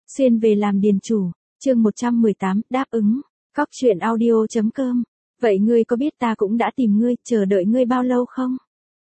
Xuyên về làm điền chủ, chương 118, đáp ứng. Cóc truyện audio.com. Vậy ngươi có biết ta cũng đã tìm ngươi, chờ đợi ngươi bao lâu không?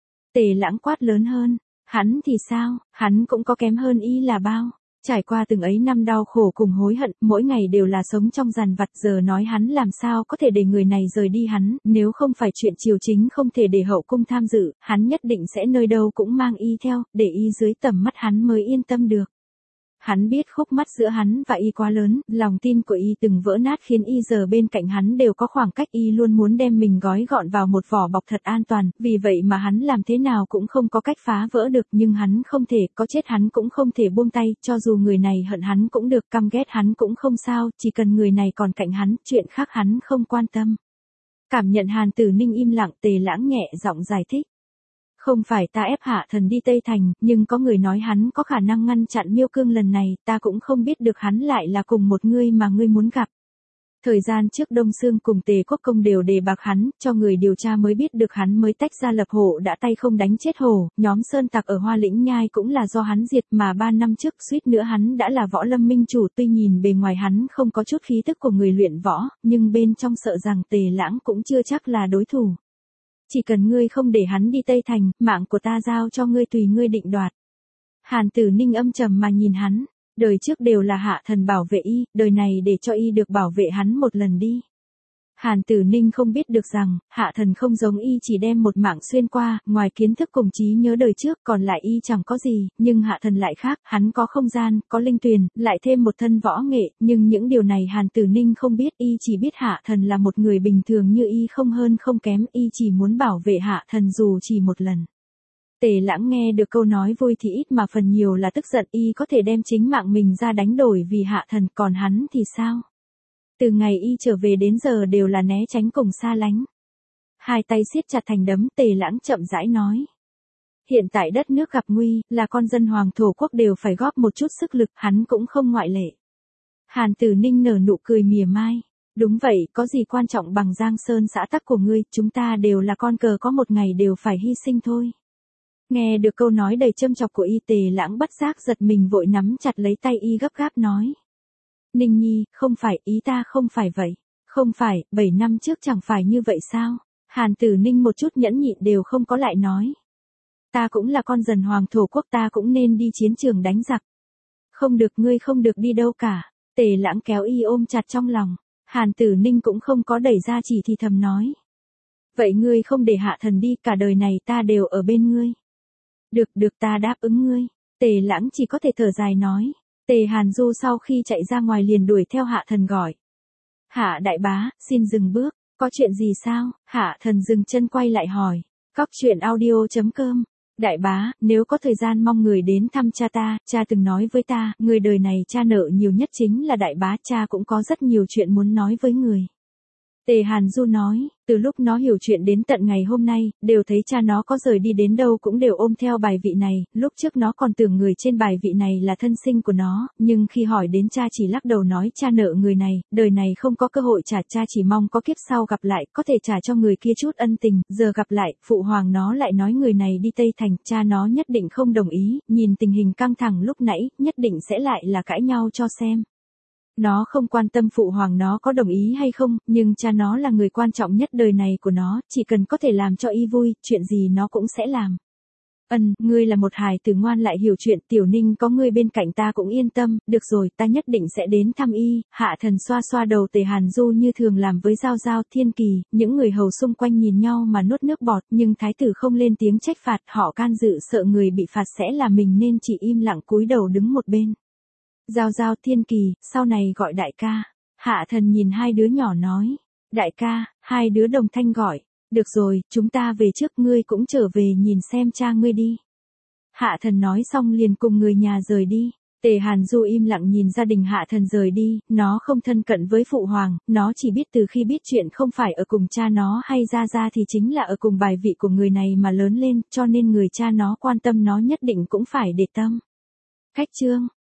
Tề Lãng quát lớn hơn. Hắn thì sao, hắn cũng có kém hơn y là bao. Trải qua từng ấy năm đau khổ cùng hối hận, mỗi ngày đều là sống trong dằn vặt, giờ nói hắn làm sao có thể để người này rời đi hắn, nếu không phải chuyện triều chính không thể để hậu cung tham dự, hắn nhất định sẽ nơi đâu cũng mang y theo, để y dưới tầm mắt hắn mới yên tâm được. Hắn biết khúc mắc giữa hắn và y quá lớn, lòng tin của y từng vỡ nát khiến y giờ bên cạnh hắn đều có khoảng cách, y luôn muốn đem mình gói gọn vào một vỏ bọc thật an toàn, vì vậy mà hắn làm thế nào cũng không có cách phá vỡ được, nhưng hắn không thể, có chết hắn cũng không thể buông tay, cho dù người này hận hắn cũng được, căm ghét hắn cũng không sao, chỉ cần người này còn cạnh hắn, chuyện khác hắn không quan tâm. Cảm nhận Hàn Tử Ninh im lặng, Tề Lãng nhẹ giọng giải thích. Không phải ta ép Hạ Thần đi Tây Thành, nhưng có người nói hắn có khả năng ngăn chặn Miêu Cương lần này, ta cũng không biết được hắn lại là cùng một người mà ngươi muốn gặp. Thời gian trước Đông Sương cùng Tề Quốc Công đều đề bạc hắn, cho người điều tra mới biết được hắn mới tách ra lập hộ đã tay không đánh chết hổ, nhóm sơn tặc ở Hoa Lĩnh Nhai cũng là do hắn diệt, mà 3 năm trước suýt nữa hắn đã là võ lâm minh chủ, tuy nhìn bề ngoài hắn không có chút khí tức của người luyện võ, nhưng bên trong sợ rằng Tề Lãng cũng chưa chắc là đối thủ. Chỉ cần ngươi không để hắn đi Tây Thành, mạng của ta giao cho ngươi tùy ngươi định đoạt. Hàn Tử Ninh âm trầm mà nhìn hắn, đời trước đều là Hạ Thần bảo vệ y, đời này để cho y được bảo vệ hắn một lần đi. Hàn Tử Ninh không biết được rằng, Hạ Thần không giống y chỉ đem một mạng xuyên qua, ngoài kiến thức cùng trí nhớ đời trước còn lại y chẳng có gì, nhưng Hạ Thần lại khác, hắn có không gian, có linh tuyền, lại thêm một thân võ nghệ, nhưng những điều này Hàn Tử Ninh không biết, y chỉ biết Hạ Thần là một người bình thường như y không hơn không kém, y chỉ muốn bảo vệ Hạ Thần dù chỉ một lần. Tề Lãng nghe được câu nói vui thì ít mà phần nhiều là tức giận, y có thể đem chính mạng mình ra đánh đổi vì Hạ Thần, còn hắn thì sao? Từ ngày y trở về đến giờ đều là né tránh cùng xa lánh. Hai tay siết chặt thành đấm, Tề Lãng chậm rãi nói. Hiện tại đất nước gặp nguy, là con dân hoàng thổ quốc đều phải góp một chút sức lực, hắn cũng không ngoại lệ. Hàn Tử Ninh nở nụ cười mỉa mai. Đúng vậy, có gì quan trọng bằng Giang Sơn xã tắc của ngươi, chúng ta đều là con cờ có một ngày đều phải hy sinh thôi. Nghe được câu nói đầy châm chọc của y, Tề Lãng bất giác giật mình vội nắm chặt lấy tay y gấp gáp nói. Ninh Nhi, không phải, ý ta không phải vậy. Không phải, 7 năm trước chẳng phải như vậy sao? Hàn Tử Ninh một chút nhẫn nhịn đều không có lại nói. Ta cũng là con dần hoàng thổ quốc, ta cũng nên đi chiến trường đánh giặc. Không được, ngươi không được đi đâu cả. Tề Lãng kéo y ôm chặt trong lòng. Hàn Tử Ninh cũng không có đẩy ra, chỉ thì thầm nói. Vậy ngươi không để Hạ Thần đi, cả đời này ta đều ở bên ngươi. Được ta đáp ứng ngươi. Tề Lãng chỉ có thể thở dài nói. Tề Hàn Du sau khi chạy ra ngoài liền đuổi theo Hạ Thần gọi. Hạ đại bá, xin dừng bước, có chuyện gì sao? Hạ Thần dừng chân quay lại hỏi. Cóc truyện audio.com. Đại bá, nếu có thời gian mong người đến thăm cha ta, cha từng nói với ta, người đời này cha nợ nhiều nhất chính là đại bá, cha cũng có rất nhiều chuyện muốn nói với người. Tề Hàn Du nói, từ lúc nó hiểu chuyện đến tận ngày hôm nay, đều thấy cha nó có rời đi đến đâu cũng đều ôm theo bài vị này, lúc trước nó còn tưởng người trên bài vị này là thân sinh của nó, nhưng khi hỏi đến cha chỉ lắc đầu nói cha nợ người này, đời này không có cơ hội trả, cha chỉ mong có kiếp sau gặp lại, có thể trả cho người kia chút ân tình, giờ gặp lại, phụ hoàng nó lại nói người này đi Tây Thành, cha nó nhất định không đồng ý, nhìn tình hình căng thẳng lúc nãy, nhất định sẽ lại là cãi nhau cho xem. Nó không quan tâm phụ hoàng nó có đồng ý hay không, nhưng cha nó là người quan trọng nhất đời này của nó, chỉ cần có thể làm cho y vui, chuyện gì nó cũng sẽ làm. Ngươi là một hài tử ngoan lại hiểu chuyện, Tiểu Ninh có ngươi bên cạnh ta cũng yên tâm, được rồi, ta nhất định sẽ đến thăm y. Hạ Thần xoa xoa đầu Tề Hàn Du như thường làm với Giao Giao, Thiên Kỳ, những người hầu xung quanh nhìn nhau mà nuốt nước bọt, nhưng thái tử không lên tiếng trách phạt, họ can dự sợ người bị phạt sẽ là mình nên chỉ im lặng cúi đầu đứng một bên. Giao Giao, Thiên Kỳ, sau này gọi đại ca. Hạ Thần nhìn hai đứa nhỏ nói. Đại ca, hai đứa đồng thanh gọi. Được rồi, chúng ta về trước, ngươi cũng trở về nhìn xem cha ngươi đi. Hạ Thần nói xong liền cùng người nhà rời đi. Tề Hàn Du im lặng nhìn gia đình Hạ Thần rời đi, nó không thân cận với phụ hoàng, nó chỉ biết từ khi biết chuyện không phải ở cùng cha nó hay Gia Gia thì chính là ở cùng bài vị của người này mà lớn lên, cho nên người cha nó quan tâm nó nhất định cũng phải để tâm. Cách chương